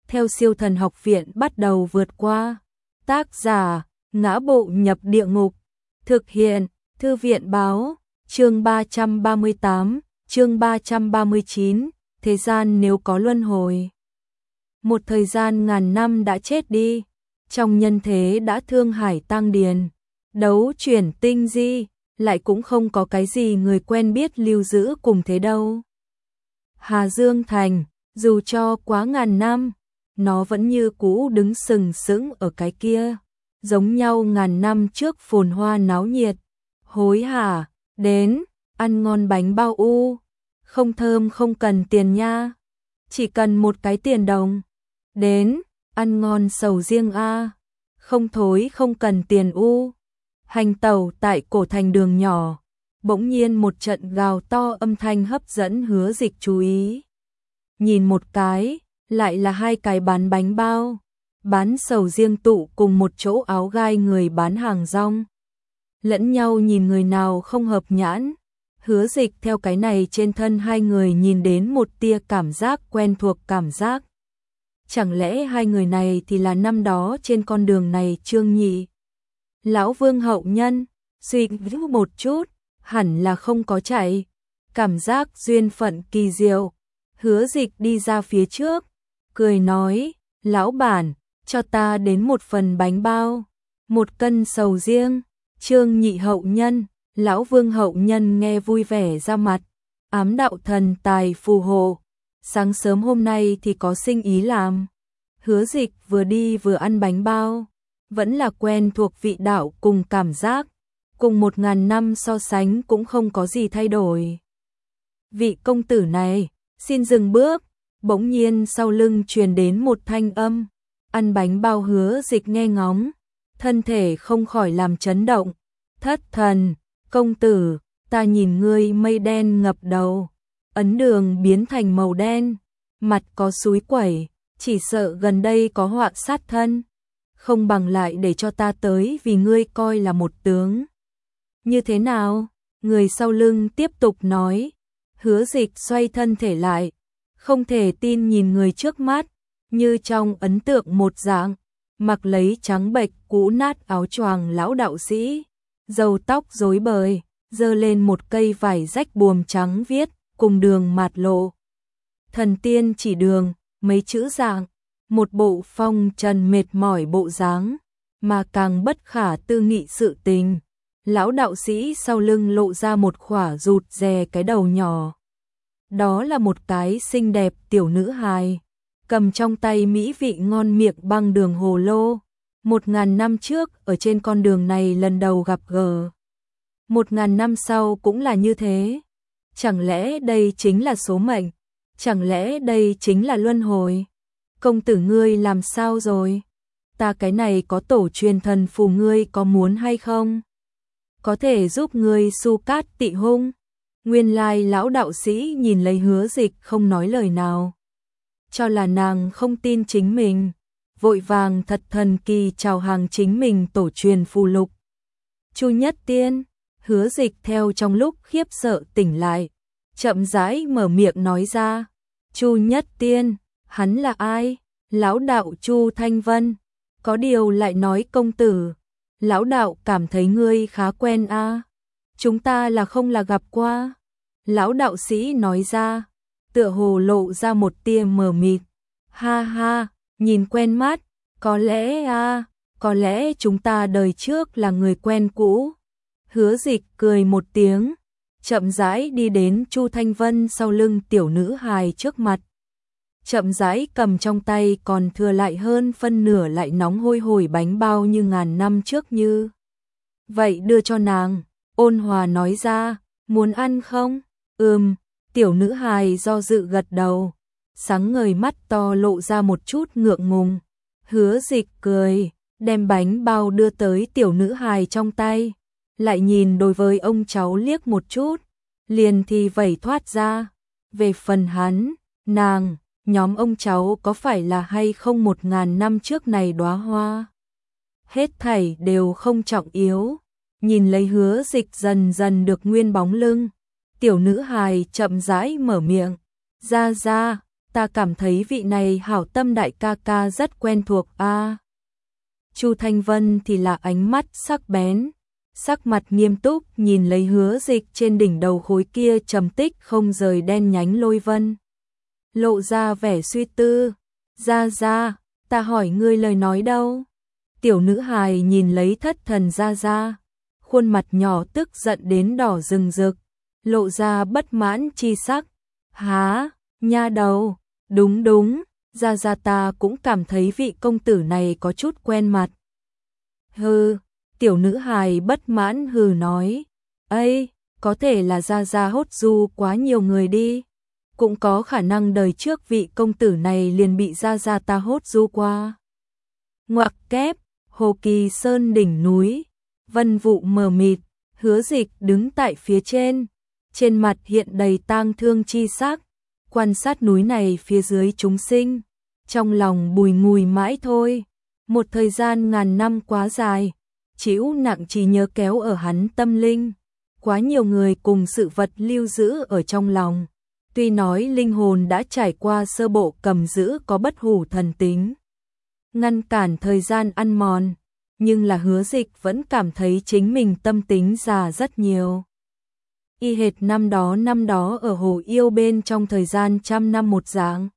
theo Siêu Thần Học Viện bắt đầu vượt qua. Tác giả: Ngã Bộ Nhập Địa Ngục. Thực hiện: Thư viện báo. Chương 338, chương 339, thế gian nếu có luân hồi. Một thời gian ngàn năm đã chết đi, trong nhân thế đã thương hải tang điền, đấu chuyển tinh di, lại cũng không có cái gì người quen biết lưu giữ cùng thế đâu. Hà Dương Thành, dù cho quá ngàn năm, nó vẫn như cũ đứng sừng sững ở cái kia, giống nhau ngàn năm trước phồn hoa náo nhiệt. Hối hả, đến, ăn ngon bánh bao u, không thơm không cần tiền nha, chỉ cần một cái tiền đồng. Đến, ăn ngon sầu riêng a, không thối không cần tiền u. Hành tẩu tại cổ thành đường nhỏ, bỗng nhiên một trận gào to âm thanh hấp dẫn Hứa Dịch chú ý. Nhìn một cái, lại là hai cái bán bánh bao, bán sầu riêng tụ cùng một chỗ áo gai người bán hàng rong. Lẫn nhau nhìn người nào không hợp nhãn, Hứa Dịch theo cái này trên thân hai người nhìn đến một tia cảm giác quen thuộc cảm giác. Chẳng lẽ hai người này thì là năm đó trên con đường này Trương Nhị, Lão Vương hậu nhân? Suy nghĩ một chút, hẳn là không có chạy. Cảm giác duyên phận kỳ diệu. Hứa Dịch đi ra phía trước, cười nói, lão bản, cho ta đến một phần bánh bao, một cân sầu riêng. Trương Nhị hậu nhân, Lão Vương hậu nhân nghe vui vẻ ra mặt, ám đạo thần tài phù hộ. Sáng sớm hôm nay thì có sinh ý làm. Hứa Dịch vừa đi vừa ăn bánh bao, vẫn là quen thuộc vị đạo cùng cảm giác, cùng 1000 năm so sánh cũng không có gì thay đổi. Vị công tử này, xin dừng bước. Bỗng nhiên sau lưng truyền đến một thanh âm. Ăn bánh bao Hứa Dịch nghe ngóng, thân thể không khỏi làm chấn động. Thất thần, công tử, ta nhìn ngươi mây đen ngập đầu, ấn đường biến thành màu đen, mặt có súi quẩy, chỉ sợ gần đây có họa sát thân, không bằng lại để cho ta tới vì ngươi coi là một tướng. Như thế nào? Người sau lưng tiếp tục nói. Hứa Dịch xoay thân thể lại, không thể tin nhìn người trước mắt, như trong ấn tượng một dạng, mặc lấy trắng bệch cũ nát áo choàng lão đạo sĩ, râu tóc rối bời, giơ lên một cây vải rách buồm trắng viết, cùng đường mạt lộ. Thần tiên chỉ đường, mấy chữ dạng, một bộ phong trần mệt mỏi bộ dáng, mà càng bất khả tư nghị sự tình. Lão đạo sĩ sau lưng lộ ra một khỏa rụt rè cái đầu nhỏ. Đó là một cái xinh đẹp tiểu nữ hài, cầm trong tay mỹ vị ngon miệng băng đường hồ lô. 1000 năm trước ở trên con đường này lần đầu gặp gỡ. 1000 năm sau cũng là như thế. Chẳng lẽ đây chính là số mệnh? Chẳng lẽ đây chính là luân hồi? Công tử ngươi làm sao rồi? Ta cái này có tổ truyền thần phù, ngươi có muốn hay không? Có thể giúp ngươi su cát tị hung. Nguyên lai lão đạo sĩ nhìn lấy Hứa Dịch không nói lời nào, cho là nàng không tin chính mình, vội vàng thật thần kỳ chào hàng chính mình tổ truyền phù lục. Chu Nhất Tiên. Hứa Dịch theo trong lúc khiếp sợ tỉnh lại, chậm rãi mở miệng nói ra. Chu Nhất Tiên, hắn là ai? Lão đạo Chu Thanh Vân. Có điều lại nói công tử, lão đạo cảm thấy ngươi khá quen a. Chúng ta là không là gặp qua. Lão đạo sĩ nói ra, tựa hồ lộ ra một tia mờ mịt. Ha ha, nhìn quen mắt, có lẽ có lẽ chúng ta đời trước là người quen cũ. Hứa Dịch cười một tiếng, chậm rãi đi đến Chu Thanh Vân sau lưng tiểu nữ hài trước mặt. Chậm rãi cầm trong tay còn thừa lại hơn phân nửa lại nóng hôi hổi bánh bao như ngàn năm trước như vậy đưa cho nàng, ôn hòa nói ra, muốn ăn không? Tiểu nữ hài do dự gật đầu, sáng ngời mắt to lộ ra một chút ngượng ngùng. Hứa Dịch cười, đem bánh bao đưa tới tiểu nữ hài trong tay, lại nhìn đối với ông cháu liếc một chút, liền thì vẩy thoát ra. Về phần hắn, nàng, nhóm ông cháu có phải là hay không 1000 năm trước này đóa hoa? Hết thảy đều không trọng yếu. Nhìn lấy Hứa Dịch dần dần được nguyên bóng lưng, tiểu nữ hài chậm rãi mở miệng, ra, ta cảm thấy vị này hảo tâm đại ca ca rất quen thuộc a. Chu Thanh Vân thì là ánh mắt sắc bén, sắc mặt nghiêm túc nhìn lấy Hứa Dịch trên đỉnh đầu khối kia trầm tích không rời đen nhánh lôi vân. Lộ ra vẻ suy tư, ra, ta hỏi ngươi lời nói đâu? Tiểu nữ hài nhìn lấy thất thần ra, khuôn mặt nhỏ tức giận đến đỏ rừng rực, lộ ra bất mãn chi sắc. Há, nha đầu, đúng, ra ta cũng cảm thấy vị công tử này có chút quen mặt. Hừ, tiểu nữ hài bất mãn hừ nói, ây, có thể là ra hốt du quá nhiều người đi. Cũng có khả năng đời trước vị công tử này liền bị ra ta hốt du qua. Ngoặc kép, Hồ Kỳ Sơn đỉnh núi, vân vụ mờ mịt, Hứa Dịch đứng tại phía trên mặt hiện đầy tang thương chi sắc, quan sát núi này phía dưới chúng sinh, trong lòng bùi ngùi mãi thôi. Một thời gian ngàn năm quá dài, chịu nặng trí nhớ kéo ở hắn tâm linh, quá nhiều người cùng sự vật lưu giữ ở trong lòng. Tuy nói linh hồn đã trải qua sơ bộ cầm giữ có bất hủ thần tính, ngăn cản thời gian ăn mòn, nhưng là Hứa Dịch vẫn cảm thấy chính mình tâm tính già rất nhiều. Y hệt năm đó ở hồ yêu bên trong thời gian trăm năm một dạng.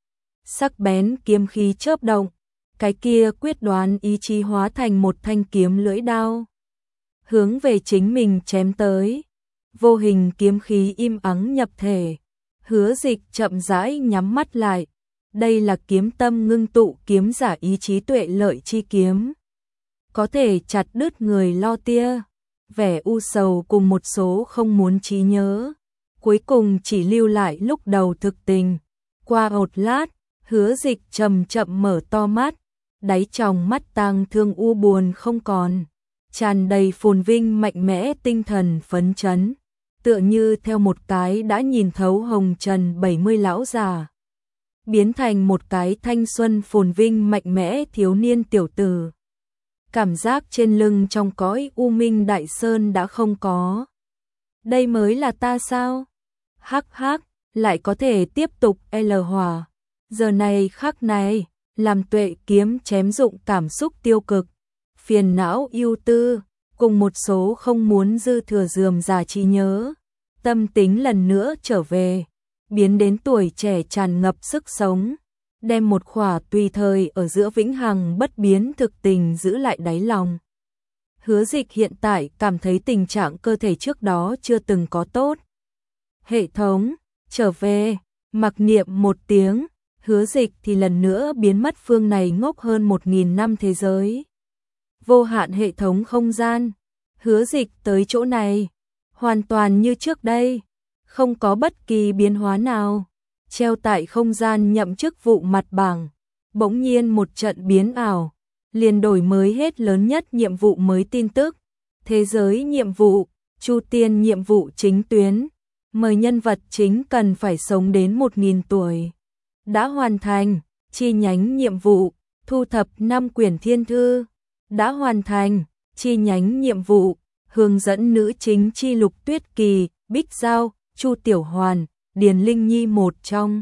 Sắc bén kiếm khí chớp động, cái kia quyết đoán ý chí hóa thành một thanh kiếm lưỡi đao, hướng về chính mình chém tới. Vô hình kiếm khí im ắng nhập thể, Hứa Dịch chậm rãi nhắm mắt lại. Đây là kiếm tâm ngưng tụ kiếm giả ý chí tuệ lợi chi kiếm, có thể chặt đứt người lo tia, vẻ u sầu cùng một số không muốn trí nhớ, cuối cùng chỉ lưu lại lúc đầu thực tình. Qua một lát, Hứa Dịch chậm chậm mở to mắt, đáy tròng mắt tang thương u buồn không còn, tràn đầy phồn vinh mạnh mẽ tinh thần phấn chấn, tựa như theo một cái đã nhìn thấu hồng trần 70 lão già, biến thành một cái thanh xuân phồn vinh mạnh mẽ thiếu niên tiểu tử. Cảm giác trên lưng trong cõi u minh đại sơn đã không có. Đây mới là ta sao? Hắc, lại có thể tiếp tục L hỏa. Giờ này khắc này, làm tuệ kiếm chém dụng cảm xúc tiêu cực, phiền não ưu tư, cùng một số không muốn dư thừa rườm rà trí nhớ. Tâm tính lần nữa trở về, biến đến tuổi trẻ tràn ngập sức sống, đem một khỏa tùy thời ở giữa vĩnh hằng bất biến thực tình giữ lại đáy lòng. Hứa Dịch hiện tại cảm thấy tình trạng cơ thể trước đó chưa từng có tốt. Hệ thống, trở về, mặc niệm một tiếng, Hứa Dịch thì lần nữa biến mất phương này ngốc hơn 1000 năm thế giới. Vô hạn hệ thống không gian, Hứa Dịch tới chỗ này, hoàn toàn như trước đây, không có bất kỳ biến hóa nào. Treo tại không gian nhậm chức vụ mặt bảng, bỗng nhiên một trận biến ảo, liền đổi mới hết lớn nhất nhiệm vụ mới tin tức. Thế giới nhiệm vụ, Chu Tiên nhiệm vụ chính tuyến, mời nhân vật chính cần phải sống đến 1000 tuổi. Đã hoàn thành, chi nhánh nhiệm vụ, thu thập 5 quyển thiên thư. Đã hoàn thành, chi nhánh nhiệm vụ, hướng dẫn nữ chính chi Lục Tuyết Kỳ, Bích Giao, Chu Tiểu Hoàn, Điền Linh Nhi một trong.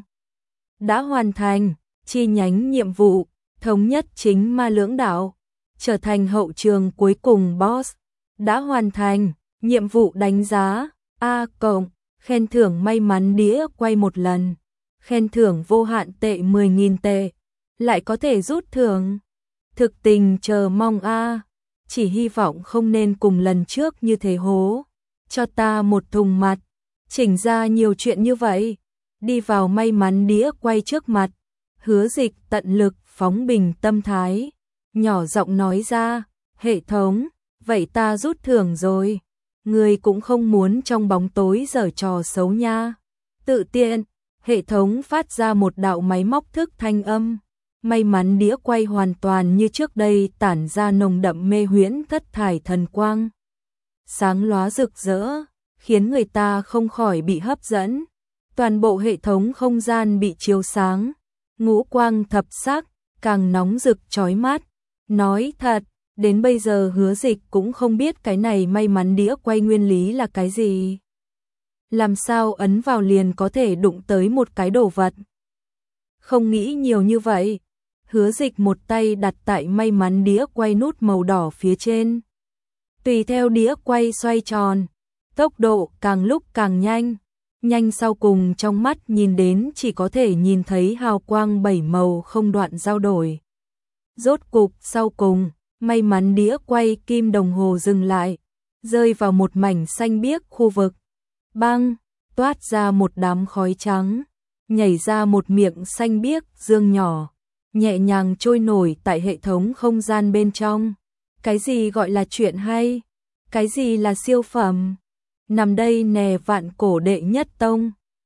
Đã hoàn thành, chi nhánh nhiệm vụ, thống nhất chính ma lưỡng đạo, trở thành hậu trường cuối cùng boss. Đã hoàn thành, nhiệm vụ đánh giá A+, khen thưởng may mắn đĩa quay một lần, khen thưởng vô hạn tệ 10.000 tệ, lại có thể rút thưởng. Thực tình chờ mong a, chỉ hy vọng không nên cùng lần trước như thế hố, cho ta một thùng mặt, chỉnh ra nhiều chuyện như vậy. Đi vào may mắn đĩa quay trước mặt, Hứa Dịch tận lực phóng bình tâm thái, nhỏ giọng nói ra, hệ thống, vậy ta rút thưởng rồi, người cũng không muốn trong bóng tối giở trò xấu nha. Tự tiện, hệ thống phát ra một đạo máy móc thức thanh âm, may mắn đĩa quay hoàn toàn như trước đây tản ra nồng đậm mê huyễn thất thải thần quang. Sáng lóa rực rỡ, khiến người ta không khỏi bị hấp dẫn. Toàn bộ hệ thống không gian bị chiếu sáng, ngũ quang thập sắc, càng nóng rực chói mắt. Nói thật, đến bây giờ Hứa Dịch cũng không biết cái này may mắn đĩa quay nguyên lý là cái gì. Làm sao ấn vào liền có thể đụng tới một cái đồ vật. Không nghĩ nhiều như vậy. Hứa Dịch một tay đặt tại may mắn đĩa quay nút màu đỏ phía trên. Tùy theo đĩa quay xoay tròn, tốc độ càng lúc càng nhanh. Nhanh sau cùng trong mắt nhìn đến chỉ có thể nhìn thấy hào quang 7 màu không đoạn giao đổi. Rốt cục sau cùng, may mắn đĩa quay kim đồng hồ dừng lại, rơi vào một mảnh xanh biếc khu vực. Băng, toát ra một đám khói trắng, nhảy ra một miệng xanh biếc dương nhỏ, nhẹ nhàng trôi nổi tại hệ thống không gian bên trong. Cái gì gọi là chuyện hay? Cái gì là siêu phẩm? Nằm đây nè Vạn Cổ đệ nhất tông.